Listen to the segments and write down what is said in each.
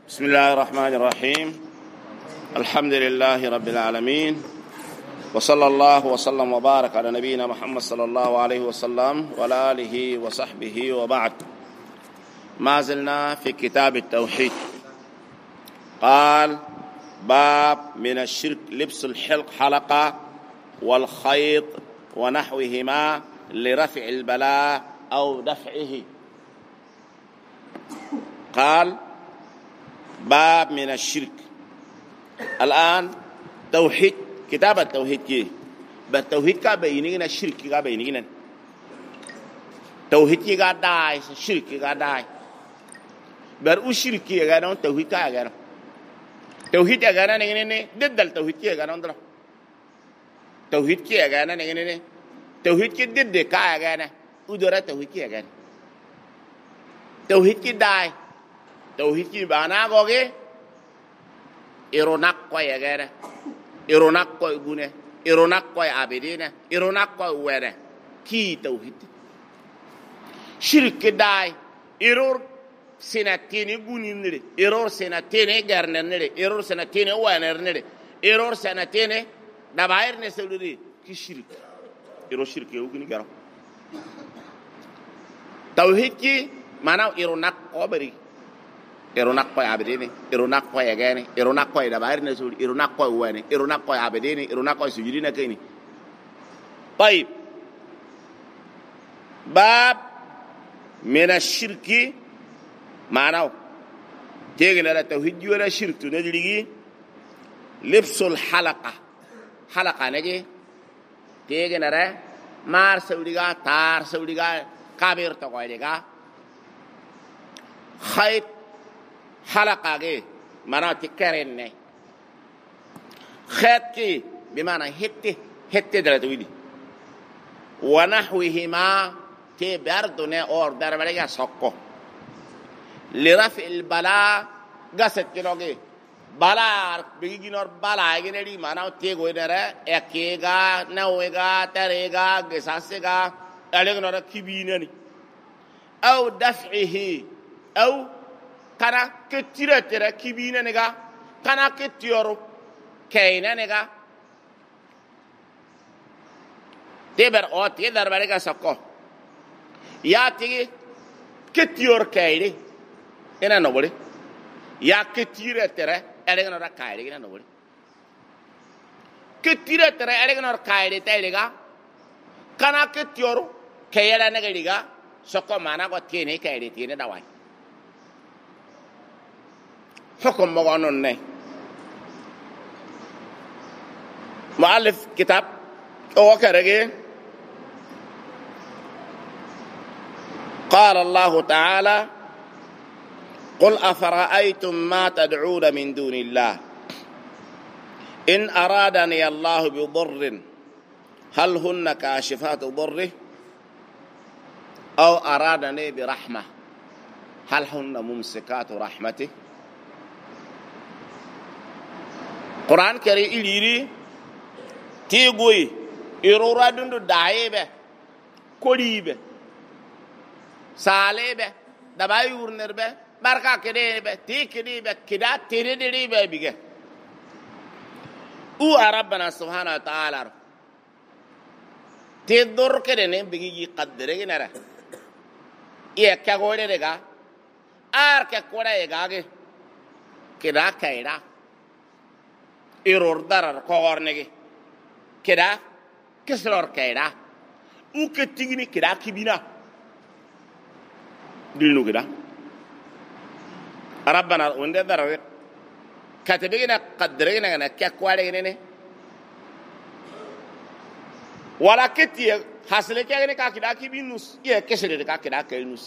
بسم الله الرحمن الرحيم. الحمد لله رب العالمين، وصلى الله وسلم وبارك على نبينا محمد صلى الله عليه وسلم وعلى آله وصحبه وبعد. ما زلنا في كتاب التوحيد. قال: باب من الشرك لبس حلقة والخيط ونحوهما لرفع البلاء أو دفعه. قال: باب من الشرك. الآن توحيد، كتاب التوحيد كي بالتوحيد كا بينينا الشرك كا بينينا توحيد كي كا داي الشرك كي كا داي بر الشرك كي كا توحيد كا كا توحيد كا نيني ضد التوحيد كي كا ندرا توحيد كي كا نيني توحيد كي ضد كا كا ودرا توحيد كي كا توحيد كي داي توحيد كي بانا goge ironak ko yagere ironak ko gune ironak ko abidina ironak ko were ki tawhid shirk dai error senatini guninre error senatini garnenre error senatini wanernre error senatini dabair ne seluri ki shirk error shirk yuguni garo tawhid ki mana ironak ko bari ironak ko abidini ironak ko yagani ironak ko dabair ne suri ironak ko wani ironak ko abidini ironak ko sujudina kini. طيب باب من الشرك معناه تيجي على التوحيد ولا شرك نجلي لبس الحلقة حلقة نجي تيجي على مار سوديغا تار سوديغا كابير تقويديغا خيط حلقة جي معناه تكررني خيط كي بمعنى هتي دلتويدي ونحوهما تي بردنا اور دربريا سوكو لرفع البلاء غست كيلوغي بلا بيجي نور بلا يجي معناه تي غوينرا اكيغا نويغا تريغا غساسيغا اليغنورا كيبينني او دفعه او kana ke tira tira kibina nega kana ke tioro kaina nega teber o te darbare ga sakko ya tigi ke tior kaide ena no bole ya ke tira tira ele no ra kaide ena no bole ke tira tira ele no ra kaide te lega kana ke tioro kayela nega liga sakko mana ko tiene kaide tiene dawai حكم مغانون مؤلف كتاب او كرغي قال الله تعالى قل أفرأيتم ما تدعون من دون الله إن أرادني الله بضر هل هن كاشفات ضره أو أرادني برحمة هل هن ممسكات رحمته. Quran kare iliri tegoyi irora dundu daayebe koribe salebe dabay urnerbe barka kedebe tikedibe kida tiridiribe bige u rabbana subhanahu wa ta'ala te dor kedene bigi qaddere ginara ye kagore daga ar ka kora egage kida kaira error darar koornege keda keslor keda u ke tigni keda kibina dilnu keda rabbana wonde darar katebegina qadregina na kakwale ne wala ketiye hasle kegene ka keda kibinus ye kesere ka keda kainus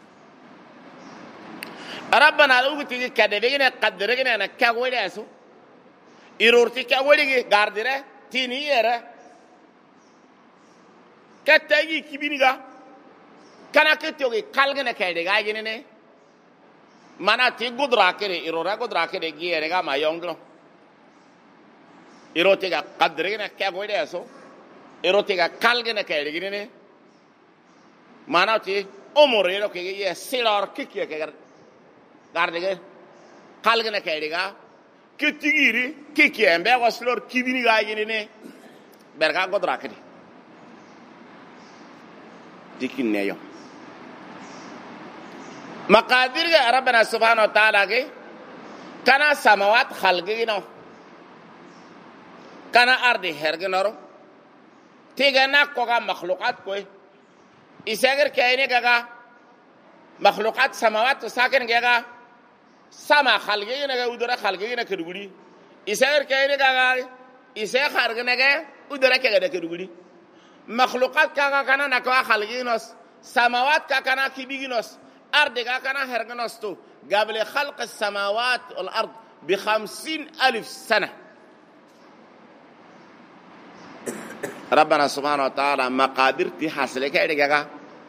rabbana u tigi katebegina qadregina na kawale aso irorti ka woligi gardire tini yere kattagi kibiniga kana kettogi kalgene kayde gajene ne mana ti gudra kere irora gudra kere giere ga mayongro iroti ga qadrigene ka goide aso iroti ga kalgene kayde gine ne mana ti omorero ke ye silor kikye ke gardige kalgna kaydiga ketigiri kikembe waslor kibini ga yinine berga godra kadi dikinne yo maqadir ga rabbana subhanahu wa ta'ala ge kana samawat khalgino kana ardi hergnoro tigana ko ga makhluqat koy isagar kayne ga makhluqat samawat sakin ga sama khalgina ga udara khalgina keduguri isagar kayne ga isa khargna ga udara ke ga keduguri makhluqat ka kana nakwa khalginos samawat ka kana kibiginos ardi ka kana hergnos to قبل خلق السماوات والأرض ب50,000 سنة ربنا سبحانه وتعالى مقادير تحصل كأيديكا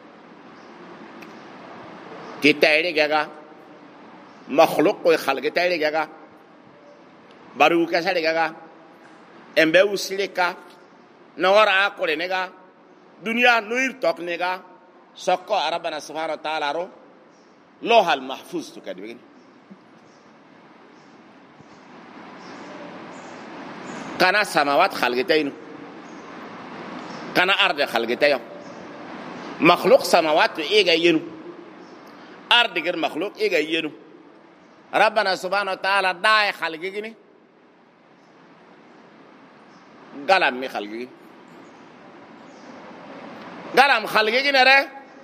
كتايديكا مخلوق وخلق تايديكا باروكا سايديكا امبو سليكا نور اكل نيغا دنيا نوير توك نيغا سوكو ربنا سبحانه وتعالى رو لوح المحفوظ تو كده بيجي كان سماوات خلقتين كان ارض خلقتين مخلوق سماوات ايغا ينو ارض غير مخلوق ايغا ينو ربنا سبحانه وتعالى داي خلقيني قلم مي خلقي قلم خلقيني راه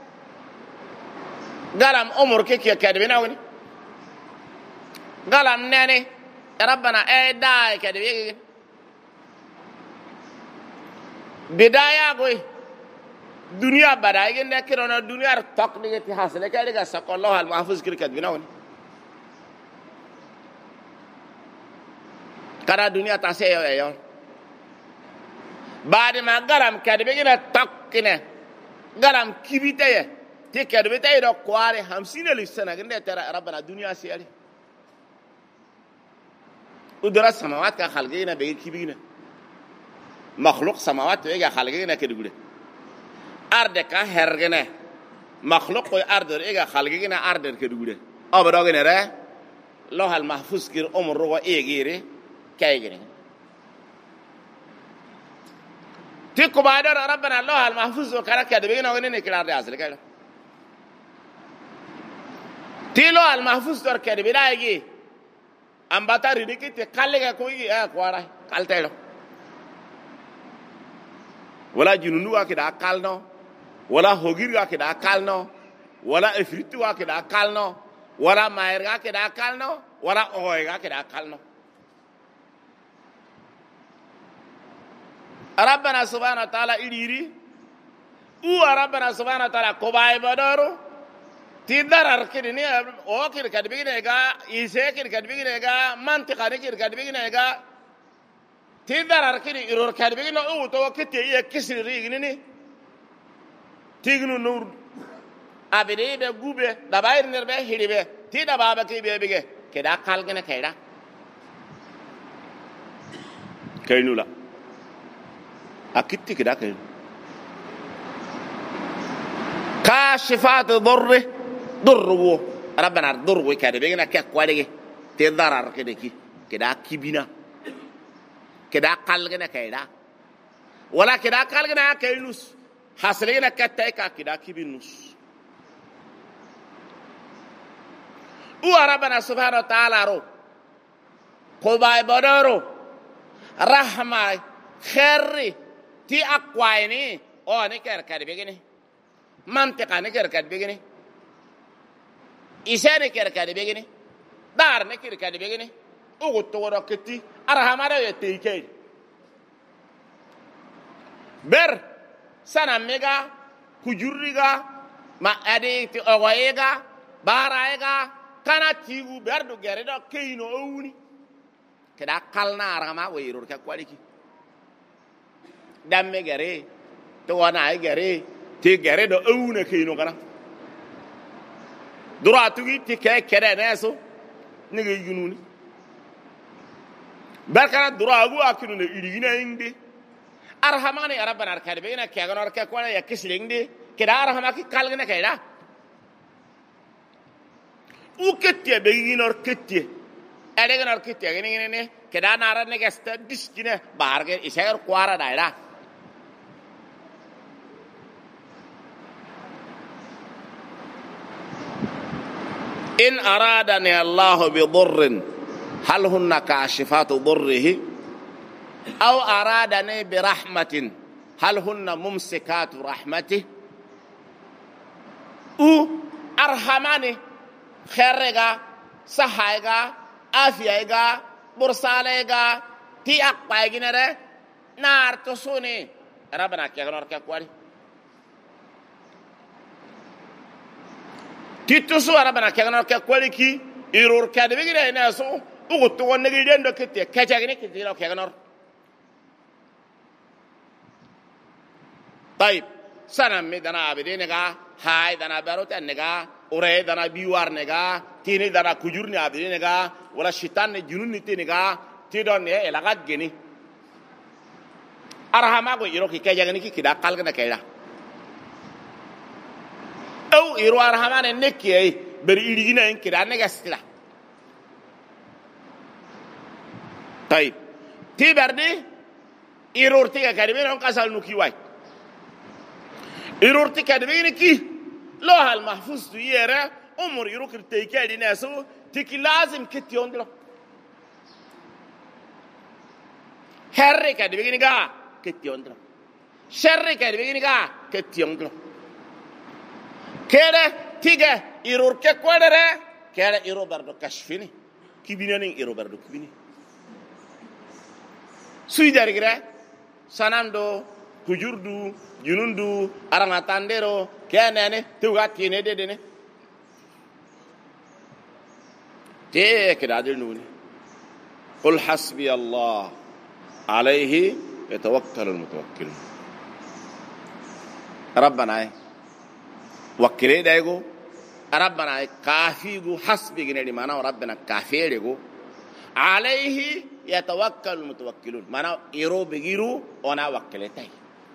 قلم عمر كيك كدبنا وني قلم ناني ربنا اي داي كدبي بدايه قوي دنيا بدايه نكرنا دنيا تقنيه تحصل كده سق الله المحفوظ كدبنا وني كرا دنيا تاسيه يا بعد ما قلم كدبنا تقنه قلم كبيته تكر بتاعي ده قواري 50,000 سنة كده ترى ربنا الدنيا سيالي ودرس سماوات كخلقينا بيجي كبيرنا مخلوق سماوات بيجي خلقينا كده يقوله أرض كهرجنا مخلوق أرض بيجي خلقينا أرض كده يقوله أبراجنا راه الله المحفوظ كير أمر روا إيجيري كايجري تيكو بعد ربنا الله المحفوظ وكذا كده بيجينا وينين كده أرض أصل كده تيلو المحفوظ دور كده بلاقي أم بتاري ديكي تكالي كوي كوارا كالتيلو ولا جنونو كده كالنو ولا هوجير كده كالنو ولا إفريتو كده كالنو ولا ماير كده كالنو ولا أوي كده كالنو ربنا سبحانه وتعالى إليري ربنا سبحانه وتعالى كوباي بدارو تدرر كده أو كده كدبينيجا إيسه كده كدبينيجا منطقة كده كدبينيجا تدرر كده إيرور كدبينه أو تو كده يكسر ريجنني تيجنو نور أبدي بجوبة دباير نربه هربه تيدا بابا كده بيجي كده كالجنا كده كينولا أكيد كده كينو كاشفات ضره ضرو ربنا ضرو كده بيجينا كقوالي تضرر كده كي كده كيبينا كده قلقنا كده ولا كده قلقنا كينوس حاصلين كتايكا كده كيبينوس ربنا سبحانه وتعالى رو قباي بدرو رحمة خير تي أقويني أو نكر كده بيجيني منطقة نكر كده بيجيني إيشان نكر كده بيجيني دار نكر كده بيجيني أقول تورا كتي أرحمة يتيكي بر سنة ميجا كجوريجا ما أدي تأويجا بارايجا كنا تيجو بردو غيردا كينو أوني كده كلنا أرحمة ويرور كقوليكي دم غيري توانا غيري تيجي ده أونه كينو كنا دراتوي تيجي كده ناسو نيجي جنوني بركنا دراغو أكنو نيجينا عندي أرحماني أربنا أركاد بينا كأجنا أركاد كوانا يكسر عندي كده أرحماكي كالجنا كده وكتير بيجينا أركتير Ede nor kitte gini ne keda nara ne gesta diskine barge iser kwara daira in aradani Allah bi dhurrin hal hunna kashifatu dhurrihi aw aradani bi rahmatin hal hunna mumsikatu rahmatihi u arhamani khairega sahaiga afiyaiga bursalega ti akpaiginere nar to suni rabana kegnor ke kwari titto su rabana kegnor ke kwari ki irur ke de bigire na so ugu to wonne gi den do kete kajagini ki dilo kegnor طيب sanam mi dana abidinega hay dana barote nega ore dana biwar nega tini dana kujurni abidinega wala shitan ne jununi tinega tidon ne elagat geni arhama go iro ki kajagani ki kida kalgana kayda au iro arhama ne nekki beri irigina en kida nega stila طيب ti berdi iro tiga kadime on kasal nuki way irurti kadbini ki lo hal mahfuz tu yera umur irukir teykadi nasu tiki lazim kitti ondro herre kadbini ga kitti ondro sherre kadbini ga kitti ondro kere tiga irurke kodere kere iro bardo kashfini kibinani iro bardo kibini sui darigre sanando kujurdu junundu arangatandero kenene tuga tine dedene te kedadil nuni qul hasbi allah alayhi yatawakkalu almutawakkilun rabbana wakkile daygo rabbana kafigu hasbi ginedi mana rabbana kafirego alayhi yatawakkalu almutawakkilun mana iro begiru ona wakkile tay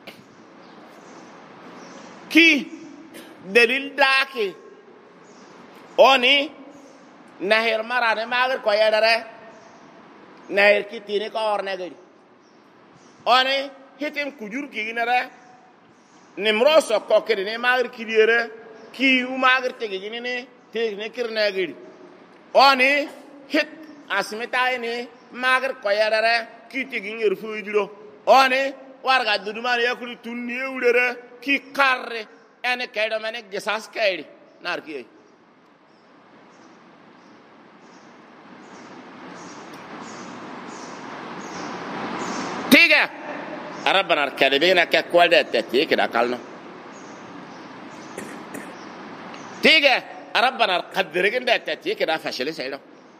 ki dalil dake oni nahir marane magar ko yadare nahir ki tini ko orne gadi oni hitim kujur ki ginare nimro so ko kedi ne magar ki dire ki u magar tege ginene tegne kirne gadi oni hit asmita ni magar ko yadare ki tegi ngir fu juro oni warga dudumani yakuli tunni ewdere ki karre ene kaydo mane gesas kaydi nar ki tiga rabbana kadibina ka kwalde tati kida kalno tiga rabbana qadirigin tati kida fashili saydo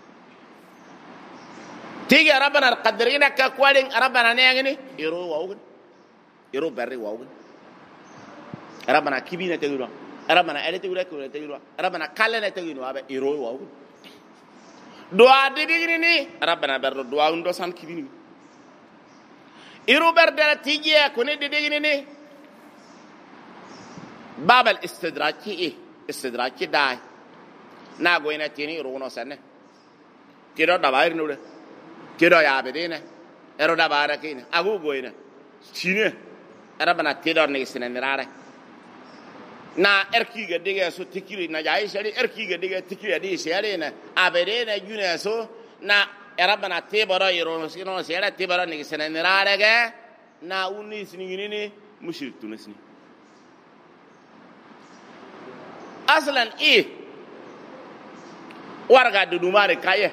tiga rabbana qadirigina ka kwalin rabbana ne ngini iro wawgun iro barri wawgun rabbana kibina tegiro rabbana elete wura ko tegiro rabbana kallene tegiro abe iro wawgun doa digini ni rabbana berdo doa undo san kibini iro berde tijiya ko ne digini ni babal istidraki dai na goina tini iro no sanne kiro dabair nude kiro ya bedine ero dabara kine agu goina chine rabbana tidor ne sinenirare na erkiga diga so tikiri na jayi shari erkiga diga tikiri di shari na abere na juna so na rabbana tibara yiro sino shara tibara ne sinenirare ga na unni sinigini mushrik tunisni aslan warga dudumare kaye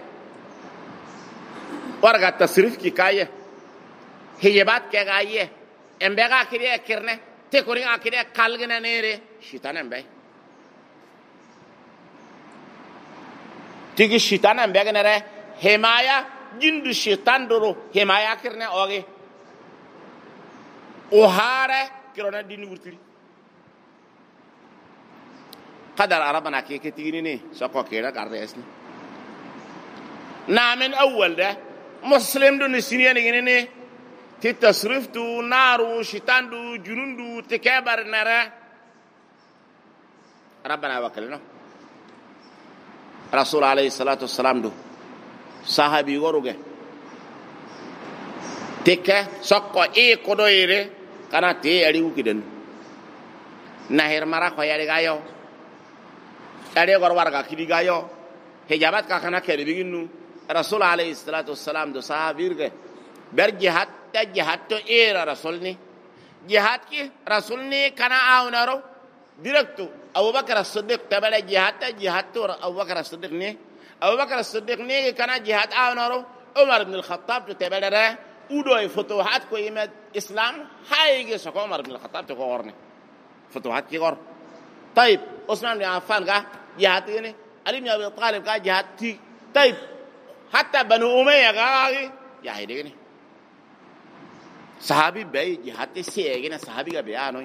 warga tasrif ki kaye hijabat ke gaye embega kiriye kirne te kori akire kalgina nere shitanan bay tigi shitanan bay nere hemaya jindu shitan doro hemaya kirne oge o hare kirona dini wurtiri qadar arabana ke tigini ne sako kera garde esni na min awwal da muslim dun siniyani gine ti tasriftu naru shitandu junundu tikabar nara rabbana wakalna rasul alayhi salatu wassalam do sahabi goruge teke sokko e kodoyre kana te ari ukiden nahir mara ko yari gayo ari gor warga kidi gayo hijabat ka kana kede biginu rasul alayhi salatu wassalam do sahabirge ber jihad ta jihad to era rasulni jihad ki rasulni kana awnaro directu abubakar as-siddiq tabala jihad ta jihad to abubakar as-siddiq ni abubakar as-siddiq ni kana jihad awnaro umar ibn al-khattab to tabala udo e futuhat ko imed islam hayge so umar ibn al-khattab to gorne futuhat ki gor طيب عثمان بن عفان قال جهاد يعني علي بن ابي طالب قال جهاد تي طيب حتى بنو اميه قال يا هيدي صحابي بي جهاد سي يعني صحابي قال بيانوي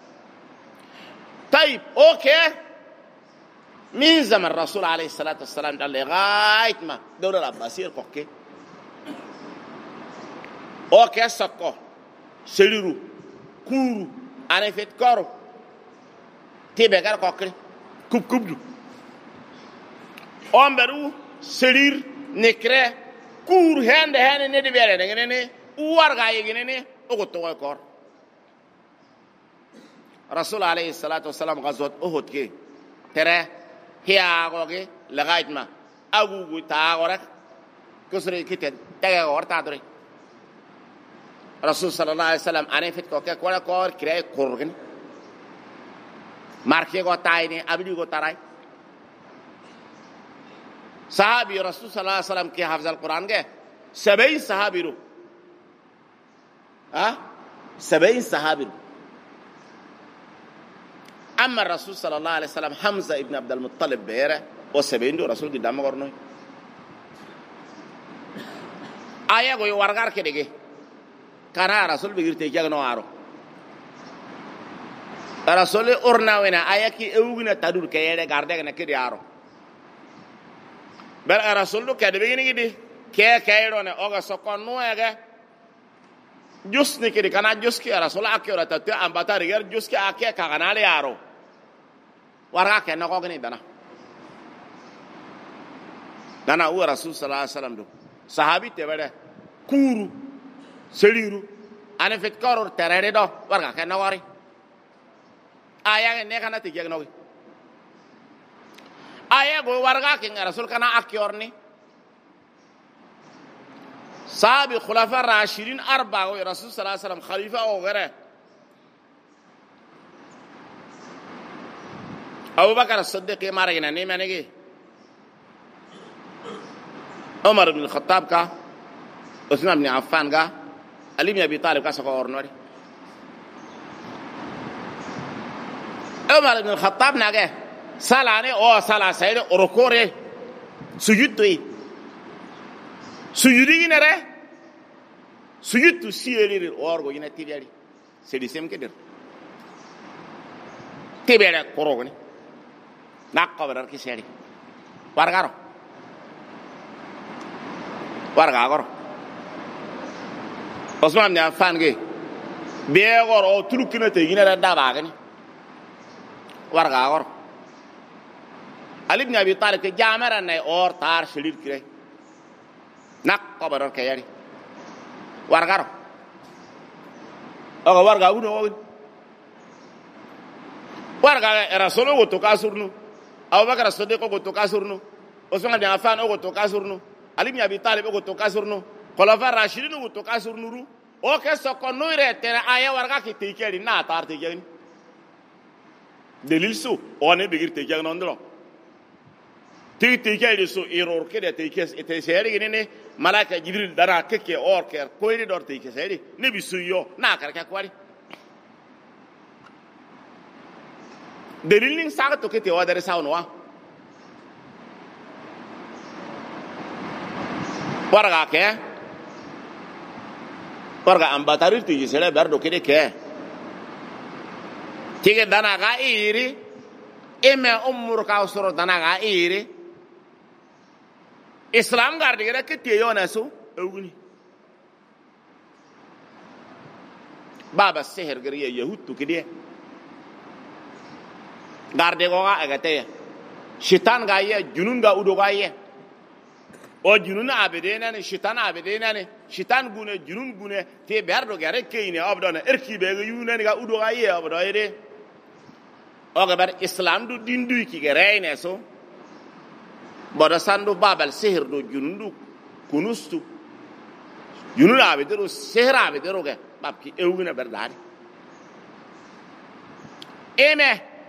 طيب اوكي من زمن الرسول عليه الصلاه والسلام قال لغايه ما دوله العباسيه اوكي اوكي سكو سليرو كورو انا فيت كورو تيبه gar kokri kub kubdu omberu selir nekre kur hende hene ne de bere de ne warga yegene ne ogo to kor rasul alayhi salatu wassalam ghazwat uhud ke tere hiya goge lagait ma agugu ta gorak kusri kiten taga gorta dore rasul sallallahu alayhi wasallam ane fit ko ke kor kire kurgen marke go tayni abdi go taray sahabi rasul sallallahu alaihi wasallam ke hafz al-quran ke 70 sahabi ru 70 sahabi amma rasul sallallahu alaihi wasallam hamza ibn abd al-muttalib bere o 70 do rasul gidam gorno aya go wargar ke dege kana rasul bigirte jagno aro rasul urna wena ayaki ewugina tadur kayede garde na kidi aro ber rasul do kede begini gidi ke kayro ne oga sokon nuege jusni kidi kana juski rasul akira tatu ambata riger juski ake kaganale aro warga ke na gogni dana u rasul sallallahu alaihi wasallam do sahabi te bere kuru seliru ane fit koror terere do warga ke na wari aya ne kana te jegno aya go warga ke rasul kana akiorni sahabi khulafa rashidin arba go rasul sallallahu alaihi wasallam khalifa o gere Abu Bakar as-Siddiq marina ne manegi Umar ibn al-Khattab ka Uthman ibn Affan ka Ali ibn Abi Talib ka sako ornori Umar ibn al-Khattab nage salane o sala sayde orokore sujudui sujudi ginere sujudu sieli orgo ina tibeli sedi sem kedir tibele korogni nakobrar ki sedi wargaro Osman ne afan ge beegor o tulukina te ginere dabagani warga Ali ibn Abi Talib ke jamara nay or tar shilir kire nak kobar ke yari warga uno warga rasul go to kasurnu Abu Bakar as-Siddiq go to kasurnu Usman ibn Affan go to kasurnu Ali ibn Abi Talib go to kasurnu khulafa rashidin go to kasurnu o ke sokono ire tere aya warga ki tikeri na tar tikeri delil su one bigir tekeg non dro tikeri su error ke de tekes ete seri ne malaka jibril dara keke or ker koyri dor tekes seri ne bisu yo na kar ka kwari delil ning saga to ke te wadare sawno wa warga ambatarir tiji sele berdo kede ke tige dana ga iri eme umur ka usoro dana ga iri islam gardi gere ke tiyo nasu ewuni baba seher gere yahud tu kede garde go ga agate shitan ga ye junun ga udo ga ye o junun abedena ne shitan abedena ne shitan gune junun gune te berdo gare kayne abdona erki be yuna ga udo ga ye abdo ide o ga bar islam du dindu ki gerene so bodo sandu babal sihir do jundu kunustu junun abedero sihir abedero ga babki ewuna berdade eme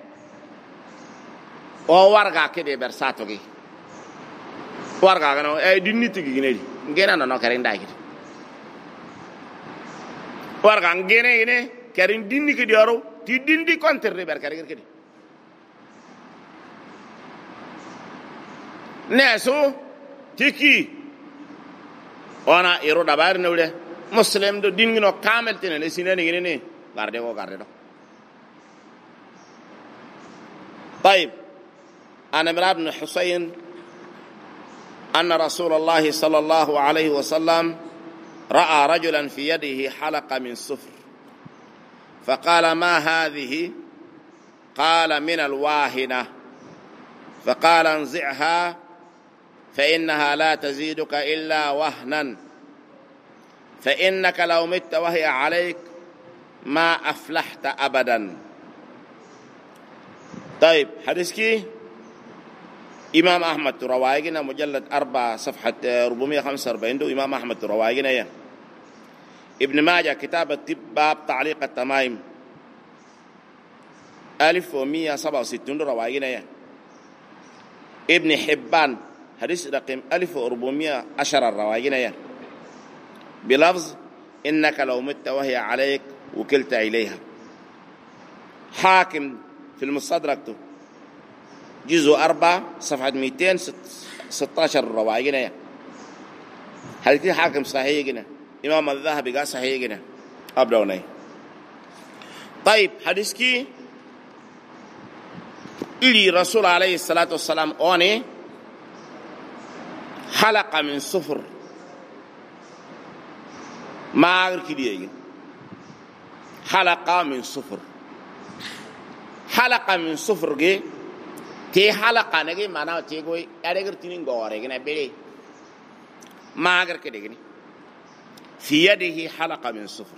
o warga kede bersato gi warga gano e dinniti gi ginedi ngena no kare ndai gi warga ngene ine kare dinni ki dioro ti dindi kontere ber kare kede neso tiki ona ero dabar newle muslim do dingino kamel tene sinene ngene garde ko garde do طيب عن عمران بن حسين أن رسول الله صلى الله عليه وسلم رأى رجلا في يده حلقة من صفر فقال ما هذه؟ قال من الواهنة فقال انزعها فإنها لا تزيدك إلا وهنا فإنك لو مت وهي عليك ما أفلحت أبدا. طيب حديثك إمام أحمد روايقنا مجلد 4 صفحة 445 دو إمام أحمد روايقنا يا ابن ماجه كتاب الطب باب تعليق التمائم 1167 روايقنا يا ابن حبان حديث رقم 1410 روايقنا يا بلفظ إنك لو مت وهي عليك وكلت إليها. حاكم في المستدرك جزء 4 صفحة 216 روايقنا هل حاكم صحيح جنا إمام الذهبي قال صحيح جنا أبدوني. طيب حديثك إلي رسول عليه الصلاة والسلام أوني حلقة من صفر ما أغير كده حلقة من صفر حلقة من صفر جي تي حلقة نجي مانا تيجوي أديكر تنين غوري كنا بيلي ما أغير كده كني في يده حلقة من صفر.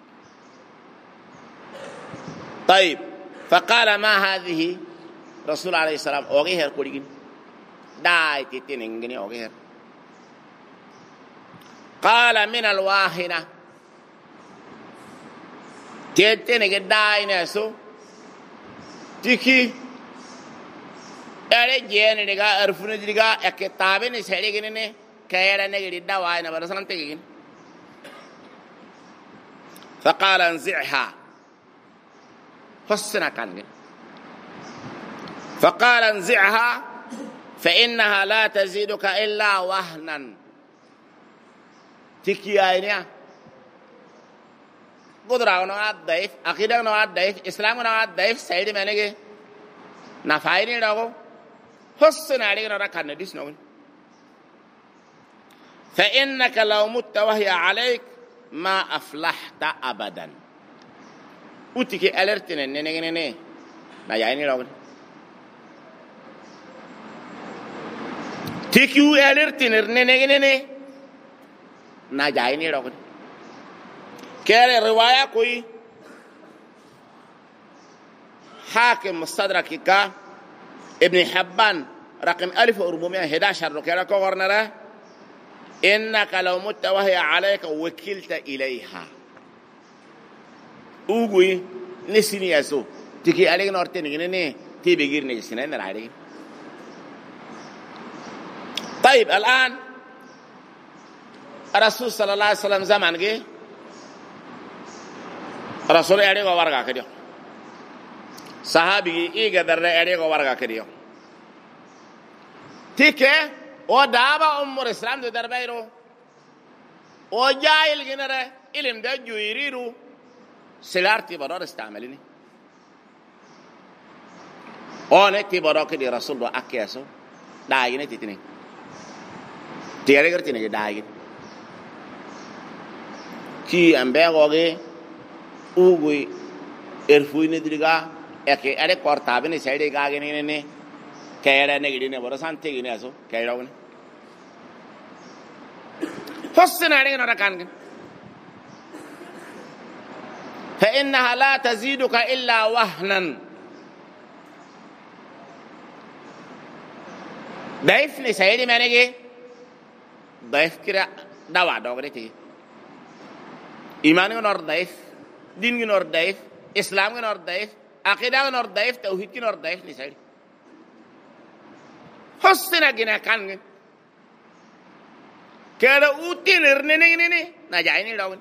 طيب فقال ما هذه؟ رسول عليه السلام أوغيهر كولين داي تتنين غني أوغيهر. قال من الواهنة تتنين داي ناسو تيكي أري جين ديغا أرفون ديغا أكتابي نسالي كنني كيرا نجري دواي نبرسان تيجين. فقال انزعها فسنا كان فقال انزعها فإنها لا تزيدك إلا وهنا. تيكي أينيا قدرة نوعات ضعيف عقيدة نوعات ضعيف إسلام نوعات ضعيف سيد منك نفايني لغو حسن عليك نركان نديس نقول فإنك لو مت وهي عليك ما أفلحت أبدا. وتيكي ألرتنا نينينيني ما يعني لغو تيكي ألرتنا نينينيني ना जाए नहीं रोक कह रहे रिवाया कोई हाकिम मुस्तदरक का इब्न हिब्बान रकम 1411 रखा को करना रहा إنك لو مت وهي عليك وكلت إليها أوغوي نسيني يسوع تكي عليك نورتين إنني تبي غير نجسنا نرعي. طيب الآن الرسول صلى الله عليه وسلم زمان جه رسول أدي غوارغا كديو صحابي إيجا در أدي غوارغا كديو تيكه ودابا أمور الإسلام ده در بيرو وجايل جنره إلهم ده جويريرو سلارتي برار استعمليني أنا تبارك دي رسول الله أكياسو داعينه تيتني تياري كرتينه داعين كي أمبي غوغي أوغوي إرفوي ندريغا أكي أري كورتابيني سيدي غاغيني ني كيرا نغيديني برسان تيغيني أسو كيراوني حسنا علينا ركان فإنها لا تزيدك إلا وهنا ضعيف نسيري مانيجي ضعيف كده دوا دوغريتي إيمان نور ضعيف دين نور ضعيف إسلام نور ضعيف عقيدة نور ضعيف توحيد نور ضعيف نسيري حسنا جنا كان كده أوتي نرنيني نجايني لون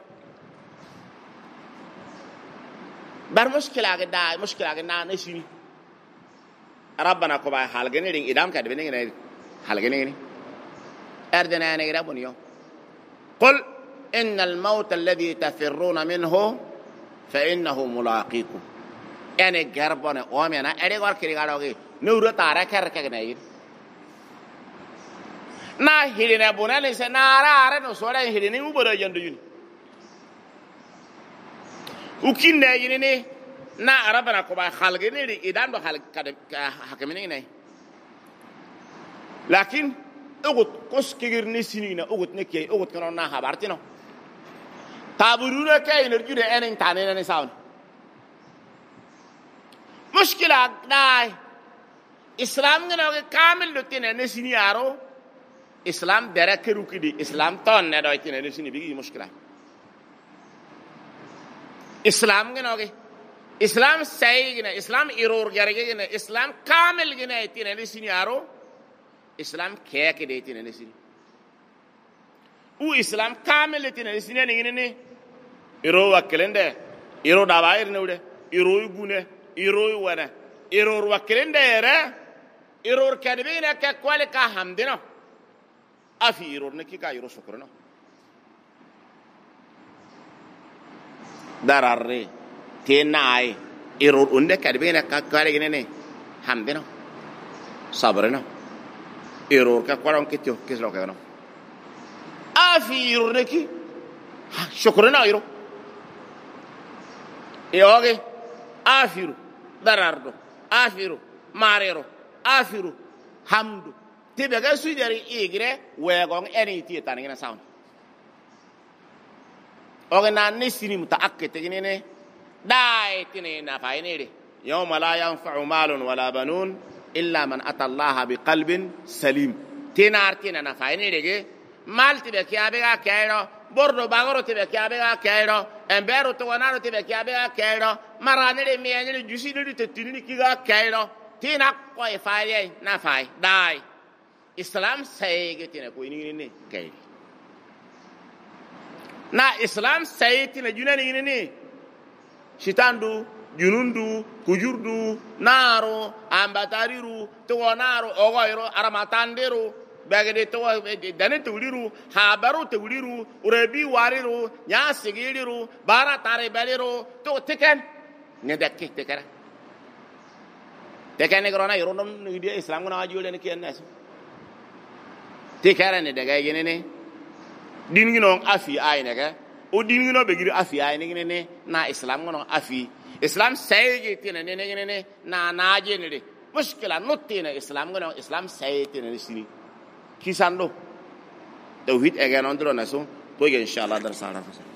بار مشكلة كده مشكلة كده نسيني ربنا كوبا حالجني رين إدام كده بيني حالجني أردنا أنا كده بنيو قل إن الموت الذي تفرون منه فإنه ملاقيكم يعني جربنا أمي أنا أريد أقول كده نورو تارا كده na hirina bunale se na ara no so ra hirina mu boro yando yuni ukinne yini ne na arabana ko ba khalge ne idan do khal hakemini ne lakin ugut kos kigir ni sinina ugut ne kay ugut kono na habartino taburuna kay ne jude enen tane ne sawn mushkila dai islam ngano ke kamil lutine ne siniyaro إسلام درك روكدي إسلام تون ندايتين نسيني بيجي مشكلة إسلام جناوي إسلام سعي جنا إسلام إيرور جريجي جنا إسلام كامل جنا يتين نسيني أرو إسلام كيا كده يتين نسيني و إسلام كامل يتين نسيني نيجي إيرو وكلنده إيرو داباير نوده إيرو يبونه إيرو يوانا إيرو وكلنده را إيرو كدبينا كقوالي كهامدنا أفي يرور نكى كايرو شكرنا داراري تناي يرور عندك كاربينا كاري جنني حمدنا صبرنا يرور كقولون كتير كسر كنا أفي يرور نكى شكرنا يرو يوغي أفيرو داراردو أفيرو ماريرو أفيرو حمدو تبغى سويدري إيجري ويعون أني تيتانينا ساون أغنى نسيني متأكد تجنينه داي تنينا فاينيري يوم لا ينفع مال ولا بنون إلا من أتى الله بقلب سليم تنار تنينا فاينيري مال تبغى كيابيغا كيرو بردو باغرو تبغى كيابيغا كيرو امبيرو توانارو تبغى كيابيغا كيرو مرانيري ميانيري جوسينيري تتينيري كيغا كيرو تينا كوي فايلي نافاي داي Islam sayge tina ko ini ne kai na Islam say tina junani ne shitandu junundu kujurdu naro ambatariru to naro ogoiro aramatandero bagade to dane tuliru habaru tuliru urebi wariru nya sigiriru bara tare balero to teken ne dakke tekara tekane grona yoron ni dia Islam na ajule ne kiyannas تكرر ندعى ينني ديننا أفي أي نجا وديننا بيجري أفي أي نجني نا إسلامنا أفي إسلام سيجي تنا نجني نا ناجي نري مشكلة نوتينا إسلامنا إسلام سيجي تنا نسيني كيساندو توحيد أجانا ندرو نسون توي إن شاء الله درسنا